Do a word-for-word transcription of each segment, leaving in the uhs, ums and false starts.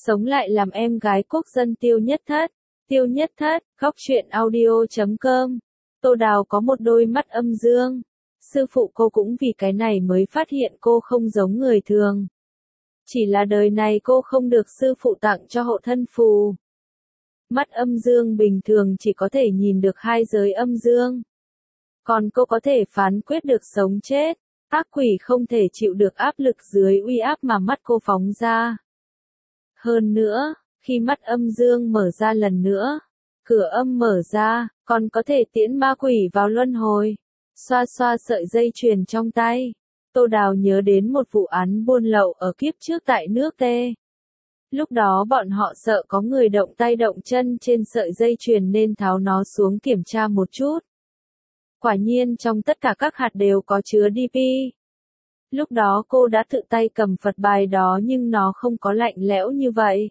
sống lại làm em gái quốc dân Tiêu Nhất Thất. Tiêu Nhất Thất, góc truyện audio chấm com. Tô Đào có một đôi mắt âm dương. Sư phụ cô cũng vì cái này mới phát hiện cô không giống người thường. Chỉ là đời này cô không được sư phụ tặng cho hộ thân phù. Mắt âm dương bình thường chỉ có thể nhìn được hai giới âm dương. Còn cô có thể phán quyết được sống chết. Ác quỷ không thể chịu được áp lực dưới uy áp mà mắt cô phóng ra. Hơn nữa, khi mắt âm dương mở ra lần nữa, cửa âm mở ra, còn có thể tiễn ma quỷ vào luân hồi. Xoa xoa sợi dây chuyền trong tay, Tô Đào nhớ đến một vụ án buôn lậu ở kiếp trước tại nước T. Lúc đó bọn họ sợ có người động tay động chân trên sợi dây chuyền nên tháo nó xuống kiểm tra một chút. Quả nhiên trong tất cả các hạt đều có chứa đê pê. Lúc đó cô đã tự tay cầm Phật bài đó nhưng nó không có lạnh lẽo như vậy.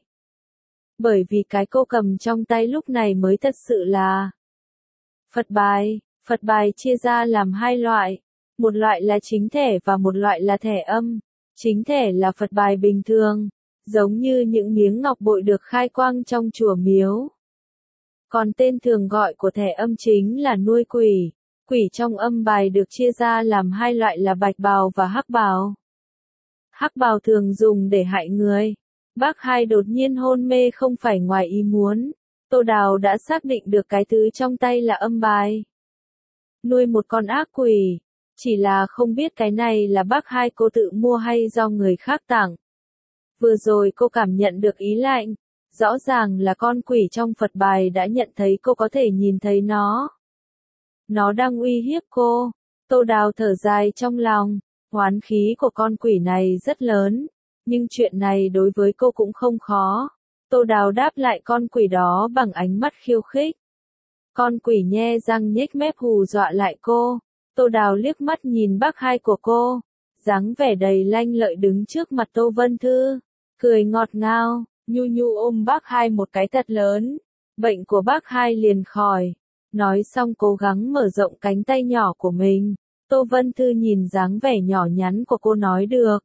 Bởi vì cái cô cầm trong tay lúc này mới thật sự là Phật bài. Phật bài chia ra làm hai loại. Một loại là chính thể và một loại là thẻ âm. Chính thể là Phật bài bình thường, giống như những miếng ngọc bội được khai quang trong chùa miếu. Còn tên thường gọi của thẻ âm chính là nuôi quỷ. Quỷ trong âm bài được chia ra làm hai loại là bạch bào và hắc bào. Hắc bào thường dùng để hại người. Bác hai đột nhiên hôn mê không phải ngoài ý muốn. Tô Đào đã xác định được cái thứ trong tay là âm bài. Nuôi một con ác quỷ. Chỉ là không biết cái này là bác hai cô tự mua hay do người khác tặng. Vừa rồi cô cảm nhận được ý lạnh. Rõ ràng là con quỷ trong Phật bài đã nhận thấy cô có thể nhìn thấy nó. Nó đang uy hiếp cô. Tô Đào thở dài trong lòng. Oán khí của con quỷ này rất lớn. Nhưng chuyện này đối với cô cũng không khó. Tô Đào đáp lại con quỷ đó bằng ánh mắt khiêu khích. Con quỷ nhe răng nhếch mép hù dọa lại cô. Tô Đào liếc mắt nhìn bác hai của cô. Dáng vẻ đầy lanh lợi đứng trước mặt Tô Vân Thư. Cười ngọt ngào, nhu nhu ôm bác hai một cái thật lớn. Bệnh của bác hai liền khỏi. Nói xong cố gắng mở rộng cánh tay nhỏ của mình. Tô Vân Thư nhìn dáng vẻ nhỏ nhắn của cô nói được.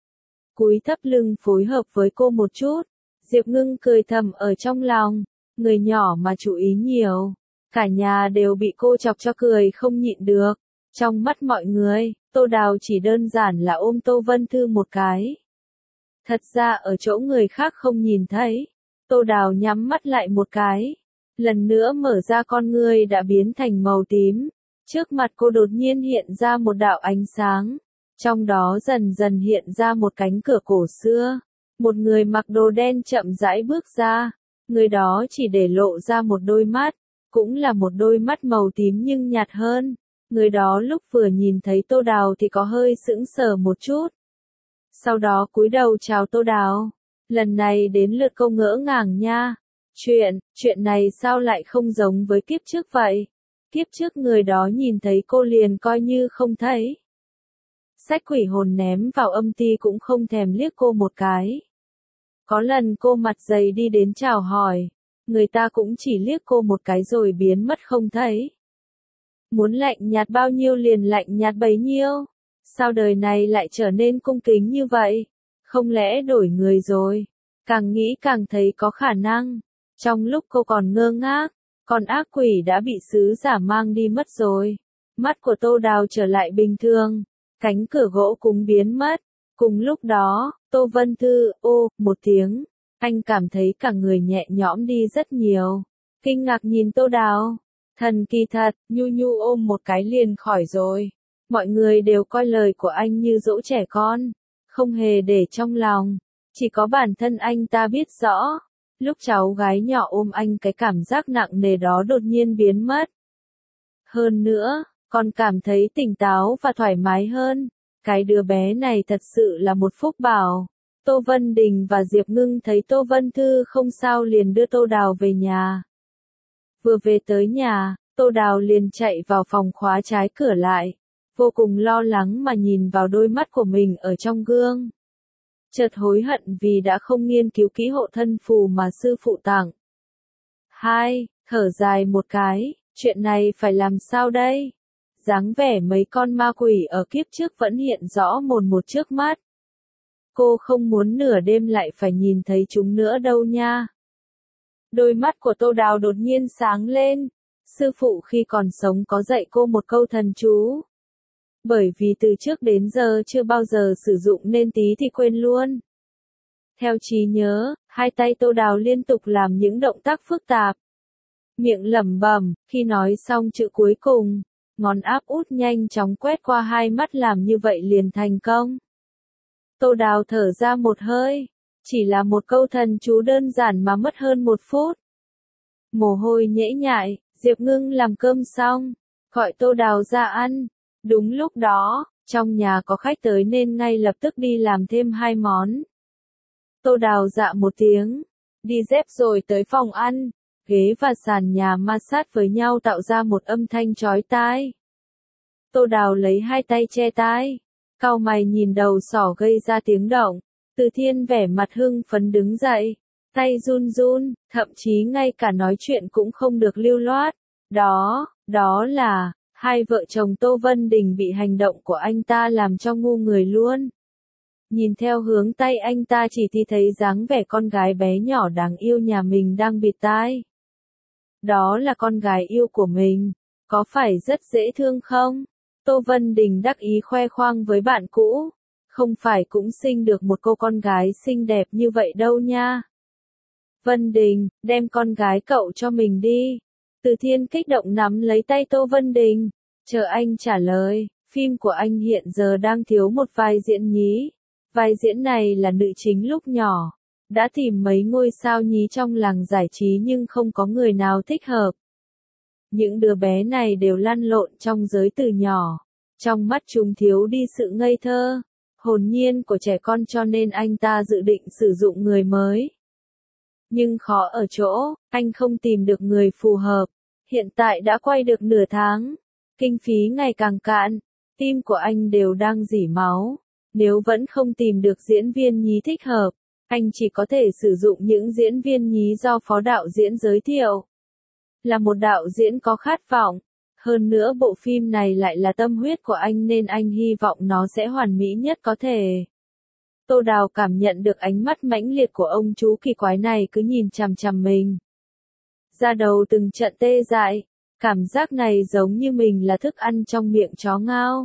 Cúi thấp lưng phối hợp với cô một chút. Diệp Ngưng cười thầm ở trong lòng. Người nhỏ mà chú ý nhiều. Cả nhà đều bị cô chọc cho cười không nhịn được. Trong mắt mọi người, Tô Đào chỉ đơn giản là ôm Tô Vân Thư một cái. Thật ra ở chỗ người khác không nhìn thấy. Tô Đào nhắm mắt lại một cái. Lần nữa mở ra con ngươi đã biến thành màu tím. Trước mặt cô đột nhiên hiện ra một đạo ánh sáng. Trong đó dần dần hiện ra một cánh cửa cổ xưa. Một người mặc đồ đen chậm rãi bước ra. Người đó chỉ để lộ ra một đôi mắt. Cũng là một đôi mắt màu tím nhưng nhạt hơn. Người đó lúc vừa nhìn thấy Tô Đào thì có hơi sững sờ một chút. Sau đó cúi đầu chào Tô Đào. Lần này đến lượt cô ngỡ ngàng nha. Chuyện, chuyện này sao lại không giống với kiếp trước vậy? Kiếp trước người đó nhìn thấy cô liền coi như không thấy. Sách quỷ hồn ném vào âm ti cũng không thèm liếc cô một cái. Có lần cô mặt dày đi đến chào hỏi. Người ta cũng chỉ liếc cô một cái rồi biến mất không thấy. Muốn lạnh nhạt bao nhiêu liền lạnh nhạt bấy nhiêu. Sao đời này lại trở nên cung kính như vậy? Không lẽ đổi người rồi? Càng nghĩ càng thấy có khả năng. Trong lúc cô còn ngơ ngác, con ác quỷ đã bị sứ giả mang đi mất rồi. Mắt của Tô Đào trở lại bình thường. Cánh cửa gỗ cũng biến mất. Cùng lúc đó, Tô Vân Thư, ô, một tiếng. Anh cảm thấy cả người nhẹ nhõm đi rất nhiều. Kinh ngạc nhìn Tô Đào. Thần kỳ thật, nhu nhu ôm một cái liền khỏi rồi. Mọi người đều coi lời của anh như dỗ trẻ con. Không hề để trong lòng. Chỉ có bản thân anh ta biết rõ. Lúc cháu gái nhỏ ôm anh cái cảm giác nặng nề đó đột nhiên biến mất. Hơn nữa, còn cảm thấy tỉnh táo và thoải mái hơn. Cái đứa bé này thật sự là một phúc bảo. Tô Vân Đình và Diệp Ngưng thấy Tô Vân Thư không sao liền đưa Tô Đào về nhà. Vừa về tới nhà, Tô Đào liền chạy vào phòng khóa trái cửa lại. Vô cùng lo lắng mà nhìn vào đôi mắt của mình ở trong gương. Chợt hối hận vì đã không nghiên cứu kỹ hộ thân phù mà sư phụ tặng. Hai, thở dài một cái, chuyện này phải làm sao đây? Dáng vẻ mấy con ma quỷ ở kiếp trước vẫn hiện rõ mồn một trước mắt. Cô không muốn nửa đêm lại phải nhìn thấy chúng nữa đâu nha. Đôi mắt của Tô Đào đột nhiên sáng lên. Sư phụ khi còn sống có dạy cô một câu thần chú. Bởi vì từ trước đến giờ chưa bao giờ sử dụng nên tí thì quên luôn. Theo trí nhớ, hai tay Tô Đào liên tục làm những động tác phức tạp. Miệng lẩm bẩm, khi nói xong chữ cuối cùng, ngón áp út nhanh chóng quét qua hai mắt làm như vậy liền thành công. Tô Đào thở ra một hơi, chỉ là một câu thần chú đơn giản mà mất hơn một phút. Mồ hôi nhễ nhại, Diệp Ngưng làm cơm xong, gọi Tô Đào ra ăn. Đúng lúc đó, trong nhà có khách tới nên ngay lập tức đi làm thêm hai món. Tô Đào dạ một tiếng, đi dép rồi tới phòng ăn, ghế và sàn nhà ma sát với nhau tạo ra một âm thanh chói tai. Tô Đào lấy hai tay che tai, cau mày nhìn đầu sỏ gây ra tiếng động. Từ Thiên vẻ mặt hưng phấn đứng dậy, tay run run, thậm chí ngay cả nói chuyện cũng không được lưu loát. Đó, đó là, hai vợ chồng Tô Vân Đình bị hành động của anh ta làm cho ngu người luôn. Nhìn theo hướng tay anh ta chỉ thì thấy dáng vẻ con gái bé nhỏ đáng yêu nhà mình đang bịt tai. Đó là con gái yêu của mình, có phải rất dễ thương không? Tô Vân Đình đắc ý khoe khoang với bạn cũ, không phải cũng sinh được một cô con gái xinh đẹp như vậy đâu nha. Vân Đình, đem con gái cậu cho mình đi. Từ Thiên kích động nắm lấy tay Tô Vân Đình, chờ anh trả lời, phim của anh hiện giờ đang thiếu một vai diễn nhí. Vai diễn này là nữ chính lúc nhỏ, đã tìm mấy ngôi sao nhí trong làng giải trí nhưng không có người nào thích hợp. Những đứa bé này đều lăn lộn trong giới từ nhỏ, trong mắt chúng thiếu đi sự ngây thơ, hồn nhiên của trẻ con cho nên anh ta dự định sử dụng người mới. Nhưng khó ở chỗ, anh không tìm được người phù hợp. Hiện tại đã quay được nửa tháng, kinh phí ngày càng cạn, tim của anh đều đang rỉ máu. Nếu vẫn không tìm được diễn viên nhí thích hợp, anh chỉ có thể sử dụng những diễn viên nhí do phó đạo diễn giới thiệu. Là một đạo diễn có khát vọng, hơn nữa bộ phim này lại là tâm huyết của anh nên anh hy vọng nó sẽ hoàn mỹ nhất có thể. Tô Đào cảm nhận được ánh mắt mãnh liệt của ông chú kỳ quái này cứ nhìn chằm chằm mình. Da đầu từng trận tê dại, cảm giác này giống như mình là thức ăn trong miệng chó ngao.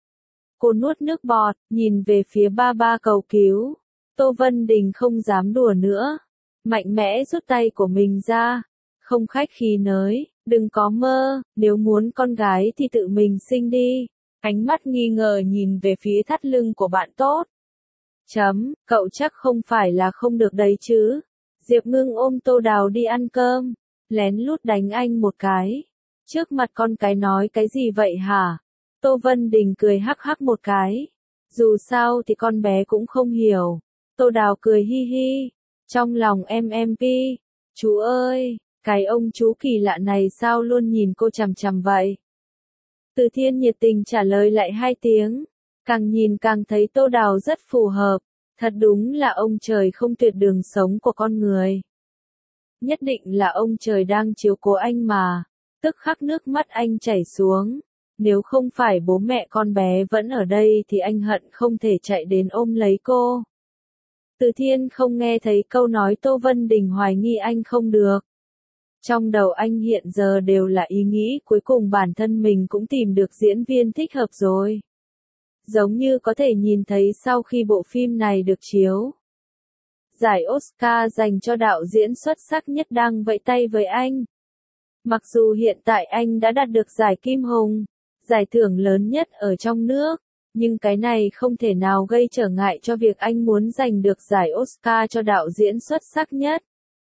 Cô nuốt nước bọt, nhìn về phía ba ba cầu cứu. Tô Vân Đình không dám đùa nữa. Mạnh mẽ rút tay của mình ra. Không khách khí nới, đừng có mơ, nếu muốn con gái thì tự mình sinh đi. Ánh mắt nghi ngờ nhìn về phía thắt lưng của bạn tốt. Chấm, cậu chắc không phải là không được đấy chứ. Diệp Ngưng ôm Tô Đào đi ăn cơm, lén lút đánh anh một cái. Trước mặt con cái nói cái gì vậy hả? Tô Vân Đình cười hắc hắc một cái. Dù sao thì con bé cũng không hiểu. Tô Đào cười hi hi. Trong lòng em em pi. Chú ơi, cái ông chú kỳ lạ này sao luôn nhìn cô chằm chằm vậy? Từ Thiên nhiệt tình trả lời lại hai tiếng. Càng nhìn càng thấy Tô Đào rất phù hợp. Thật đúng là ông trời không tuyệt đường sống của con người. Nhất định là ông trời đang chiếu cố anh mà. Tức khắc nước mắt anh chảy xuống. Nếu không phải bố mẹ con bé vẫn ở đây thì anh hận không thể chạy đến ôm lấy cô. Từ Thiên không nghe thấy câu nói Tô Vân Đình hoài nghi anh không được. Trong đầu anh hiện giờ đều là ý nghĩ cuối cùng bản thân mình cũng tìm được diễn viên thích hợp rồi. Giống như có thể nhìn thấy sau khi bộ phim này được chiếu. Giải Oscar dành cho đạo diễn xuất sắc nhất đang vẫy tay với anh. Mặc dù hiện tại anh đã đạt được giải Kim Hùng, giải thưởng lớn nhất ở trong nước, nhưng cái này không thể nào gây trở ngại cho việc anh muốn giành được giải Oscar cho đạo diễn xuất sắc nhất.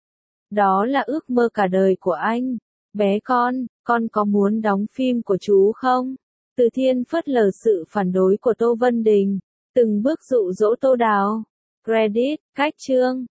Đó là ước mơ cả đời của anh. Bé con, con có muốn đóng phim của chú không? Từ Thiên phớt lờ sự phản đối của Tô Vân Đình, từng bước dụ dỗ Tô Đào. Credit, cách chương.